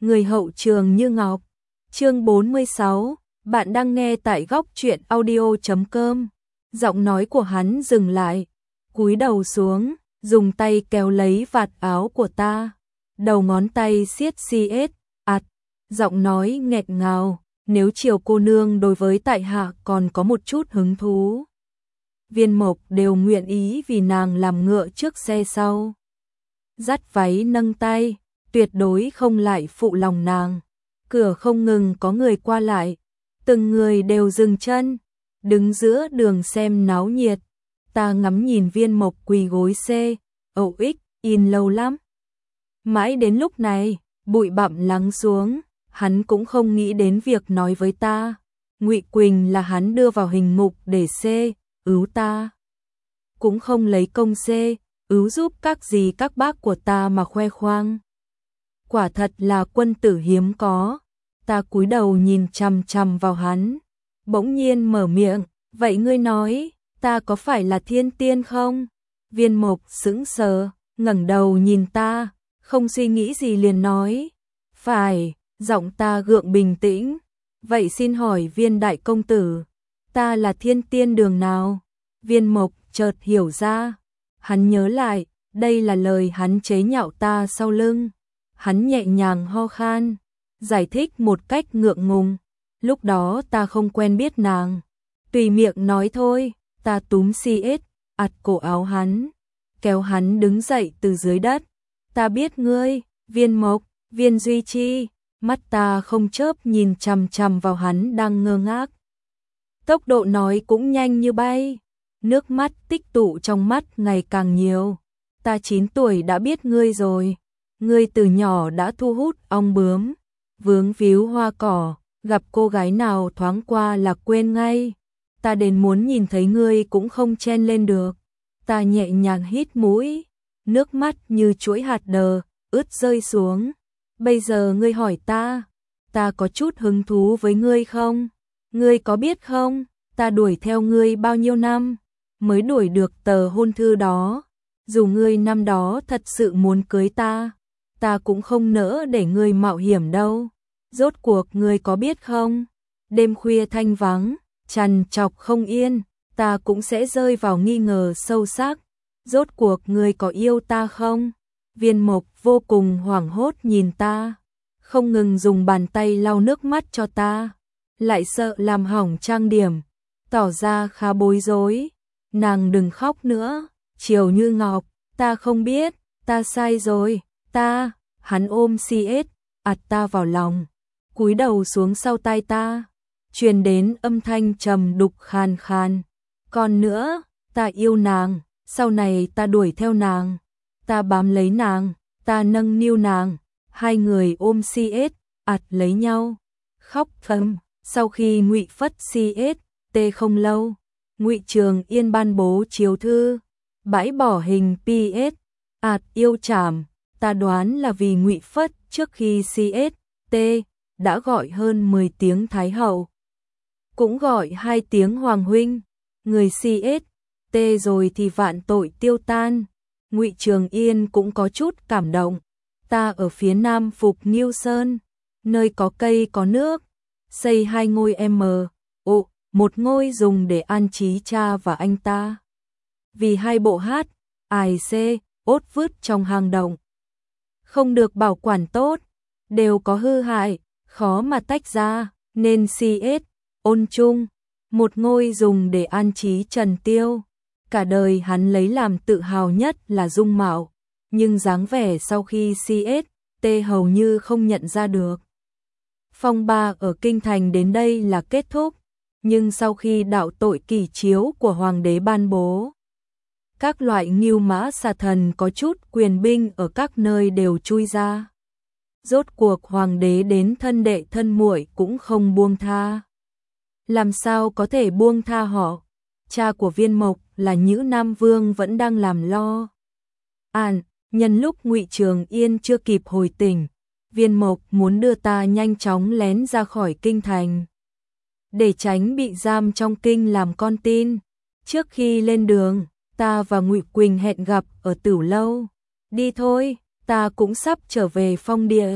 người hậu trường như ngọc. Chương 46, bạn đang nghe tại góc truyện audio.com. Giọng nói của hắn dừng lại, cúi đầu xuống, dùng tay kéo lấy vạt áo của ta. Đầu ngón tay siết giọng nói nghẹt ngào, nếu Triều cô nương đối với tại hạ còn có một chút hứng thú. Viên Mộc đều nguyện ý vì nàng làm ngựa trước xe sau. Dắt váy nâng tay, tuyệt đối không lại phụ lòng nàng. Cửa không ngừng có người qua lại, từng người đều dừng chân, đứng giữa đường xem náo nhiệt. Ta ngắm nhìn Viên Mộc quỳ gối in lâu lắm. Mãi đến lúc này, bụi bặm lắng xuống, hắn cũng không nghĩ đến việc nói với ta. Ngụy Quỳnh là hắn đưa vào hình ngục để cứu ta. Cũng không lấy công cứu giúp các bác của ta mà khoe khoang. Quả thật là quân tử hiếm có. Ta cúi đầu nhìn chằm chằm vào hắn, bỗng nhiên mở miệng, vậy ngươi nói, ta có phải là thiên tiên không? Viên Mộc sững sờ, ngẩng đầu nhìn ta, không suy nghĩ gì liền nói, phải, giọng ta gượng bình tĩnh, vậy xin hỏi Viên đại công tử, ta là thiên tiên đường nào? Viên Mộc chợt hiểu ra, hắn nhớ lại, đây là lời hắn chế nhạo ta sau lưng. Hắn nhẹ nhàng ho khan, giải thích một cách ngượng ngùng, lúc đó ta không quen biết nàng, tùy miệng nói thôi. Ta túm cổ áo hắn, kéo hắn đứng dậy từ dưới đất. Ta biết ngươi, Viên Mộc, Viên Duy Chi. Mắt ta không chớp nhìn chằm chằm vào hắn đang ngơ ngác. Tốc độ nói cũng nhanh như bay, nước mắt tích tụ trong mắt ngày càng nhiều. Ta 9 tuổi đã biết ngươi rồi, ngươi từ nhỏ đã thu hút ong bướm, vướng víu hoa cỏ, gặp cô gái nào thoáng qua là quên ngay. Ta đến muốn nhìn thấy ngươi cũng không chen lên được. Ta nhẹ nhàng hít mũi, nước mắt như chuỗi hạt đờ, ướt rơi xuống. Bây giờ ngươi hỏi ta có chút hứng thú với ngươi không? Ngươi có biết không, ta đuổi theo ngươi bao nhiêu năm, mới đuổi được tờ hôn thư đó. Dù ngươi năm đó thật sự muốn cưới ta cũng không nỡ để ngươi mạo hiểm đâu. Rốt cuộc ngươi có biết không, đêm khuya thanh vắng, trằn trọc không yên, ta cũng sẽ rơi vào nghi ngờ sâu sắc. Rốt cuộc ngươi có yêu ta không? Viên Mộc vô cùng hoảng hốt nhìn ta, không ngừng dùng bàn tay lau nước mắt cho ta, lại sợ làm hỏng trang điểm, tỏ ra khá bối rối. Nàng đừng khóc nữa, Triều Như Ngọc, ta không biết, ta sai rồi, hắn ôm ta vào lòng, cúi đầu xuống sau tai ta, truyền đến âm thanh trầm đục khàn khàn. Còn nữa, ta yêu nàng, sau này ta đuổi theo nàng, ta bám lấy nàng, ta nâng niu nàng, hai người ôm lấy nhau, khóc thầm. Sau khi Ngụy Phất không lâu, Ngụy Trường Yên ban bố chiếu thư, bãi bỏ hình yêu trảm. Ta đoán là vì Ngụy Phất trước khi đã gọi hơn 10 tiếng Thái Hậu, cũng gọi 2 tiếng Hoàng Huynh, người rồi thì vạn tội tiêu tan. Ngụy Trường Yên cũng có chút cảm động. Ta ở phía nam Phục Nghiêu Sơn, nơi có cây có nước, xây 2 ngôi một ngôi dùng để an trí cha và anh ta. Vì 2 bộ ốt vứt trong hang động, không được bảo quản tốt, đều có hư hại, khó mà tách ra, nên ôn chung, một ngôi dùng để an trí Trần Tiêu. Cả đời hắn lấy làm tự hào nhất là dung mạo, nhưng dáng vẻ sau khi hầu như không nhận ra được. Phong ba ở kinh thành đến đây là kết thúc, nhưng sau khi đạo tội kỷ chiếu của hoàng đế ban bố, các loại ngưu mã xà thần có chút quyền binh ở các nơi đều chui ra. Rốt cuộc hoàng đế đến thân đệ thân muội cũng không buông tha. Làm sao có thể buông tha họ? Cha của Viên Mộc là Nhữ Nam Vương vẫn đang làm lo. Nhân lúc Ngụy Trường Yên chưa kịp hồi tỉnh, Viên Mộc muốn đưa ta nhanh chóng lén ra khỏi kinh thành, để tránh bị giam trong kinh làm con tin. Trước khi lên đường, ta và Ngụy Quỳnh hẹn gặp ở Tửu Lâu. Đi thôi, ta cũng sắp trở về Phong Địa.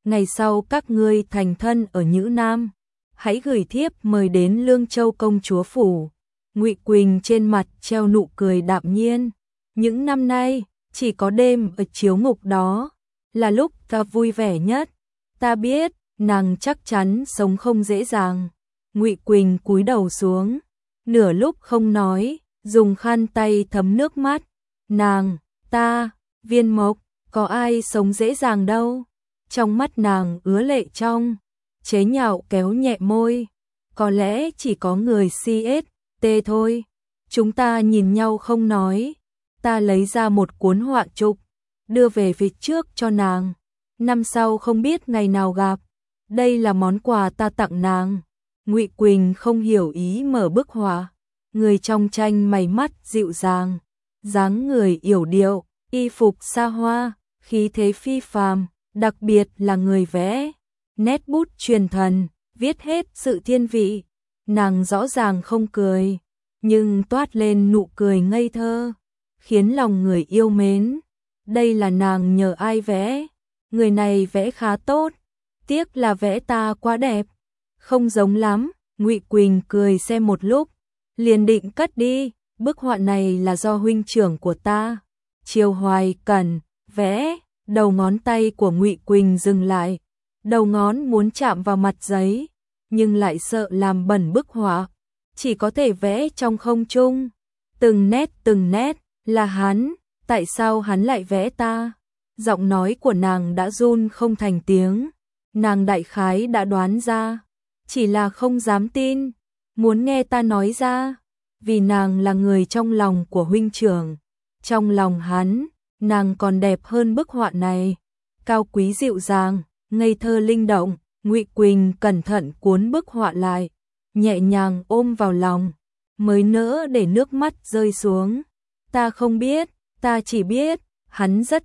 ngày sau các ngươi thành thân ở Nhữ Nam, hãy gửi thiếp mời đến Lương Châu công chúa phủ. Ngụy Quỳnh trên mặt treo nụ cười đạm nhiên, những năm nay, chỉ có đêm ở chiếu ngục đó là lúc ta vui vẻ nhất. Ta biết, nàng chắc chắn sống không dễ dàng. Ngụy Quỳnh cúi đầu xuống, nửa lúc không nói, dùng khăn tay thấm nước mắt. Nàng, ta, Viên Mộc, có ai sống dễ dàng đâu. Trong mắt nàng ứa lệ trong, chế nhạo kéo nhẹ môi. Có lẽ chỉ có người CST thôi. Chúng ta nhìn nhau không nói. Ta lấy ra một cuốn họa chụp, đưa về phía trước cho nàng. Năm sau không biết ngày nào gặp. Đây là món quà ta tặng nàng. Ngụy Quỳnh không hiểu ý mở bức họa. Người trong tranh mày mắt dịu dàng, dáng người yểu điệu, y phục xa hoa, khí thế phi phàm, đặc biệt là người vẽ, nét bút truyền thần, viết hết sự thiên vị. Nàng rõ ràng không cười, nhưng toát lên nụ cười ngây thơ, khiến lòng người yêu mến. Đây là nàng nhờ ai vẽ? Người này vẽ khá tốt, tiếc là vẽ ta quá đẹp. Không giống lắm. Ngụy Quỳnh cười xem một lúc, liền định cất đi. Bức họa này là do huynh trưởng của ta, Triều Hoài Cẩn, vẽ. Đầu ngón tay của Ngụy Quỳnh dừng lại, đầu ngón muốn chạm vào mặt giấy, nhưng lại sợ làm bẩn bức họa, chỉ có thể vẽ trong không trung. Từng nét, là hắn, tại sao hắn lại vẽ ta? Giọng nói của nàng đã run không thành tiếng, nàng đại khái đã đoán ra, chỉ là không dám tin, muốn nghe ta nói ra, vì nàng là người trong lòng của huynh trưởng, trong lòng hắn, nàng còn đẹp hơn bức họa này, cao quý dịu dàng, ngây thơ linh động. Ngụy Quỳnh cẩn thận cuốn bức họa lại, nhẹ nhàng ôm vào lòng, mới nỡ để nước mắt rơi xuống. Ta không biết, ta chỉ biết, hắn rất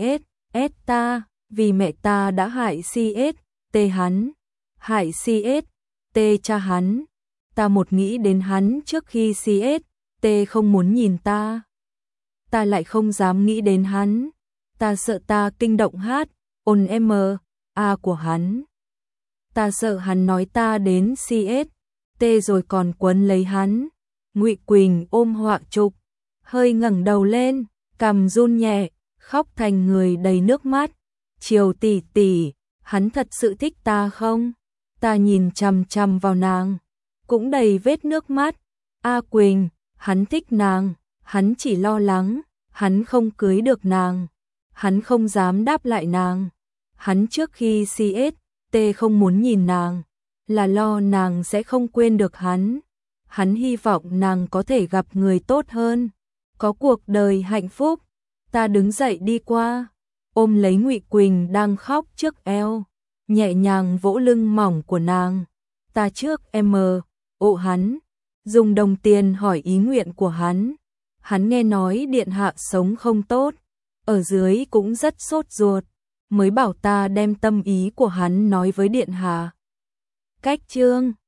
GS ta, vì mẹ ta đã hại CST hắn, hại CST cha hắn. Ta một nghĩ đến hắn trước khi CST không muốn nhìn ta. Ta lại không dám nghĩ đến hắn, ta sợ ta kinh động ôn a của hắn. Ta sợ hắn nói ta đến CST rồi còn quấn lấy hắn. Ngụy Quỳnh ôm họa chụp, hơi ngẩng đầu lên, cằm run nhẹ, khóc thành người đầy nước mắt. Triều tỷ tỷ, hắn thật sự thích ta không? Ta nhìn chằm chằm vào nàng, cũng đầy vết nước mắt. A Quỳnh, hắn thích nàng, hắn chỉ lo lắng, hắn không cưới được nàng, hắn không dám đáp lại nàng. Hắn trước khi CST không muốn nhìn nàng, là lo nàng sẽ không quên được hắn. Hắn hy vọng nàng có thể gặp người tốt hơn, có cuộc đời hạnh phúc. Ta đứng dậy đi qua, ôm lấy Ngụy Quỳnh đang khóc trước eo, nhẹ nhàng vỗ lưng mỏng của nàng. Ta trước ộ hắn, dùng đồng tiền hỏi ý nguyện của hắn. Hắn nghe nói điện hạ sống không tốt, ở dưới cũng rất sốt ruột, mới bảo ta đem tâm ý của hắn nói với điện hạ. Cách chương